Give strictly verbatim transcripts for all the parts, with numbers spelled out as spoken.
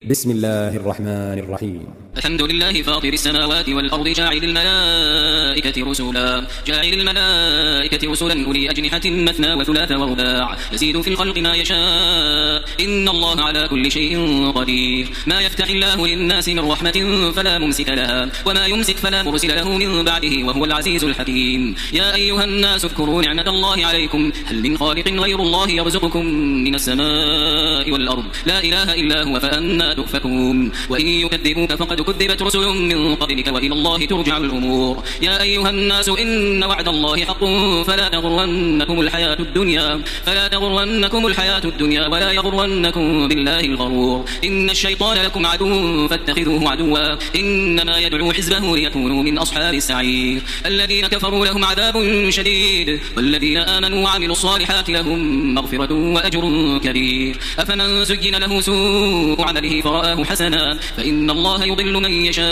بسم الله الرحمن الرحيم. الحمد لله فاطر السماوات والأرض جاعل الملائكة رسلا جاعل الملائكة رسلا أولي أجنحة مثنى وثلاث ورباع يزيد في الخلق ما يشاء إن الله على كل شيء قدير. ما يفتح الله للناس من رحمة فلا ممسك لها وما يمسك فلا مرسل له من بعده وهو العزيز الحكيم. يا أيها الناس اذكروا نعمة الله عليكم هل من خالق غير الله يرزقكم من السماء والأرض لا إله إلا هو فأنى تؤفكون. وإن يكذبوك فقد كذبت رسل من قبلك وإلى الله ترجع الأمور. يا أيها الناس إن وعد الله حق فلا تغرنكم الحياة الدنيا فلا تغرنكم الحياة الدنيا ولا يغرنكم بالله الغرور. إن الشيطان لكم عدو فاتخذوه عدوا إنما يدعو حزبه ليكونوا من أصحاب السعير. الذين كفروا لهم عذاب شديد والذين آمنوا وعملوا الصالحات لهم مغفرة وأجر كبير. أفمن زين له سوء عمله فرآه حسنا فإن الله يضل من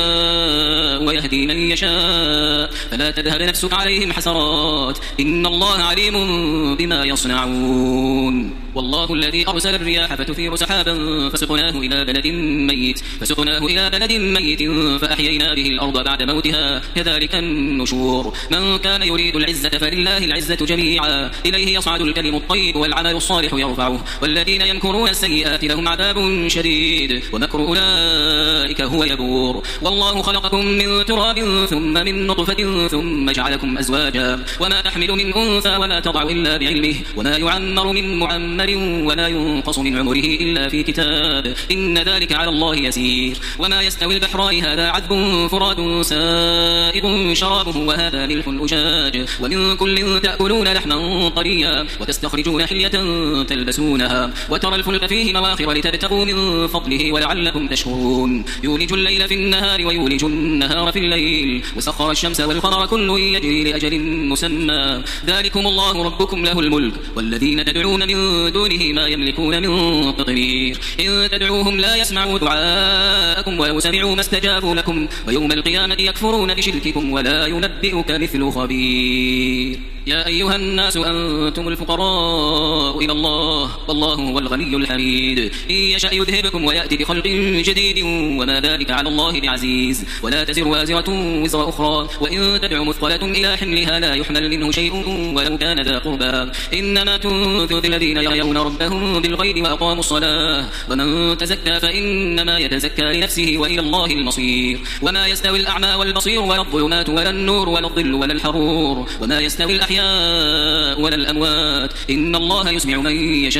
يشاء ويهدي من يشاء فلا تذهب نفسك عليهم حسرات إن الله عليم بما يصنعون. والله الذي أرسل الرياح فتثير سحابا فسقناه إلى بلد ميت فسقناه إلى بلد ميت فأحيينا به الأرض بعد موتها كذلك النشور. من كان يريد العزة فلله العزة جميعا إليه يصعد الكلم الطيب والعمل الصالح يرفعه والذين يمكرون السيئات لهم عذاب شديد ومكر أولئك هو يبور. والله خلقكم من تراب ثم من نطفة ثم جعلكم أزواجا وما تحمل من أنثى ولا تضع إلا بعلمه وما يعمر من معمر ولا ينقص من عمره إلا في كتاب إن ذلك على الله يسير. وما يستوي البحران هذا عذب فرات سائغ شرابه وهذا ملح أجاج ومن كل تأكلون لحما طريا وتستخرجون حلية تلبسونها وترى الفلك فيه مواخر لتبتغوا من فضله ولعلكم تشكرون. يولج الليل في النهار ويولج النهار في الليل وسخر الشمس والقمر كل يجري لأجل مسمى ذلكم الله ربكم له الملك والذين تدعون من دونه ما يملكون من قطمير. إن تدعوهم لا يسمعوا دعاءكم ولو سمعوا ما استجابوا لكم ويوم القيامة يكفرون بشرككم ولا ينبئك مثل خبير. يا أيها الناس أنتم الفقراء إلى الله والله هو الغني الحميد. إن يشأ يذهبكم ويأتي بخلق جديد وما ذلك على الله بعزيز. ولا تزر وازرة وزر أخرى وإن تدع مثقلة إلى حملها لا يحمل منه شيء ولو كان ذا قربى إنما تنذر الذين يريون ربهم بالغيب وأقاموا الصلاة ومن تزكى فإنما يتزكى لنفسه وإلى الله المصير. وما يستوي الأعمى والبصير ولا الظلمات ولا النور ولا الظل ولا الحرور وما يستوي الأحياء ولا الأموات إن الله يسمع من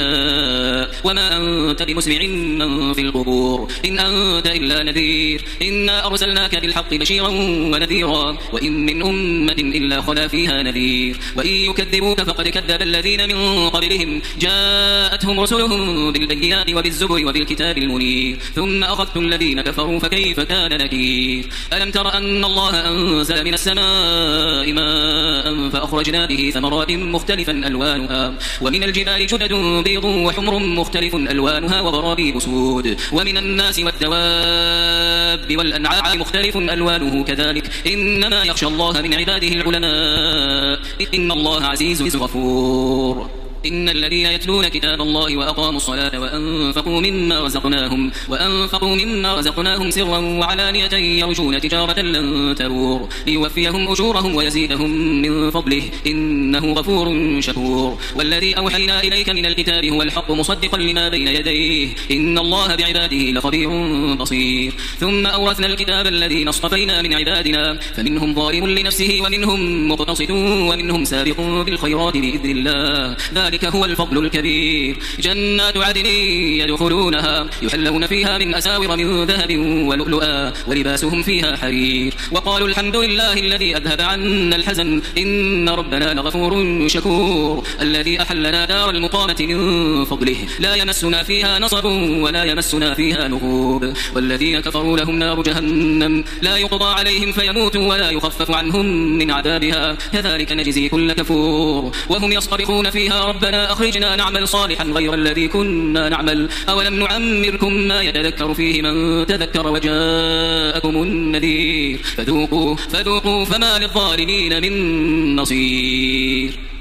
يشاء وما أنت بمسمع من في القبور إن أنت إلا نذير. إنا أرسلناك بالحق بشيرا ونذيرا وإن من أمة إلا خلا فيها نذير. وإن يكذبوك فقد كذب الذين من قبلهم جاءتهم رسلهم بالبينات وبالزبر وبالكتاب المنير ثم أخذت الذين كفروا فكيف كان نكير. ألم تر أن الله أنزل من السماء ماء فأخرجنا به ثمرات مختلفا ألوانها ومن الجبال جدد بيض وحمر مختلف ألوانها وغرابيب سود ومن الناس والدواب والأنعام مختلف ألوانه كذلك إنما يخشى الله من عباده العلماء إن الله عزيز غفور. إن الذين يتلون كتاب الله وأقاموا الصلاة وأنفقوا مما رزقناهم وأنفقوا مما رزقناهم سرا وعلانية يرجون تجارة لن تبور ليوفيهم أجورهم ويزيدهم من فضله إنه غفور شكور. والذي أوحينا إليك من الكتاب هو الحق مصدقا لما بين يديه إن الله بعباده لخبير بصير. ثم أورثنا الكتاب الذين اصطفينا من عبادنا فمنهم ظالم لنفسه ومنهم مقتصد ومنهم سابق بالخيرات بإذن الله ذلك هو الفضل الكبير. جنات عدن يدخلونها يحلون فيها من أساور من ذهب ولؤلؤا ولباسهم فيها حرير وقالوا الحمد لله الذي أذهب عنا الحزن إن ربنا لغفور شكور. الذي أحلنا دار المقامة من فضله لا يمسنا فيها نصب ولا يمسنا فيها لغوب. والذين كفروا لهم نار جهنم لا يقضى عليهم فيموتوا ولا يخفف عنهم من عذابها كذلك نجزي كل كفور. وهم يصطرخون فيها ربنا أخرجنا نعمل صالحا غير الذي كنا نعمل أولم نعمركم ما يتذكر فيه من تذكر وجاءكم النذير فذوقوا, فذوقوا فما للظالمين من نصير.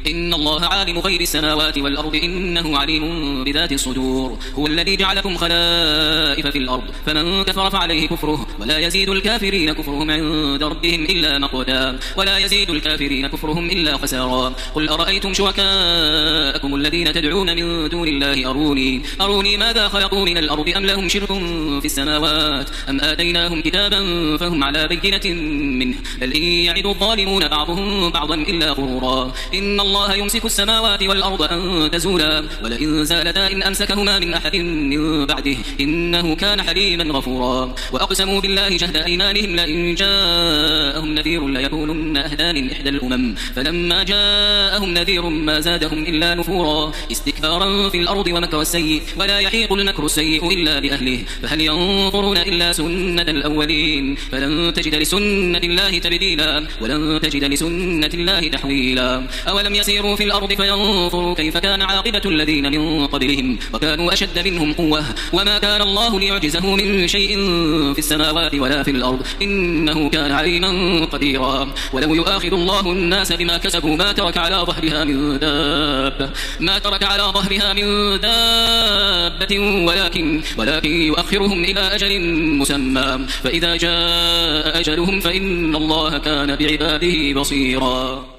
إن الله عالم غيب السماوات والأرض إنه عليم بذات الصدور هو الذي جعلكم خلائف في الأرض فمن كفر فعليه كفره ولا يزيد الكافرين كفرهم عند ربهم إلا مقتا ولا يزيد الكافرين كفرهم إلا خسارا قل أرأيتم شركاءكم الذين تدعون من دون الله أروني أروني ماذا خلقوا من الأرض أم لهم شرك في السماوات أم آتيناهم كتابا فهم على بينة منه بل إن يعد الظالمون بعضهم بعضا إلا غرورا إن الله يمسك السماوات والأرض أن تزولا ولئن زالتا إن أمسكهما من أحد من بعده إنه كان حليما غفورا وأقسموا بالله جهد أيمانهم لئن جاءهم نذير ليكونن أهدى من إحدى الأمم فلما جاءهم نذير ما زادهم إلا نفورا استكبارا في الأرض ومكر السيء ولا يحيق المكر السيء إلا بأهله فهل ينظرون إلا سنة الأولين فلن تجد لسنة الله تبديلا ولن تجد لسنة الله تحويلا أولم يسيروا في الأرض فينظروا كيف كان عاقبة الذين من قبلهم وكانوا أشد منهم قوة وما كان الله ليعجزه من شيء في السماوات ولا في الأرض إنه كان عليما قديرا ولو يؤاخذ الله الناس بما كسبوا ما ترك على ظهرها من دابة ما ترك على ظهرها من دابة ولكن ولكن يؤخرهم إلى أجل مسمى فإذا جاء أجلهم فإن الله كان بعباده بصيرا.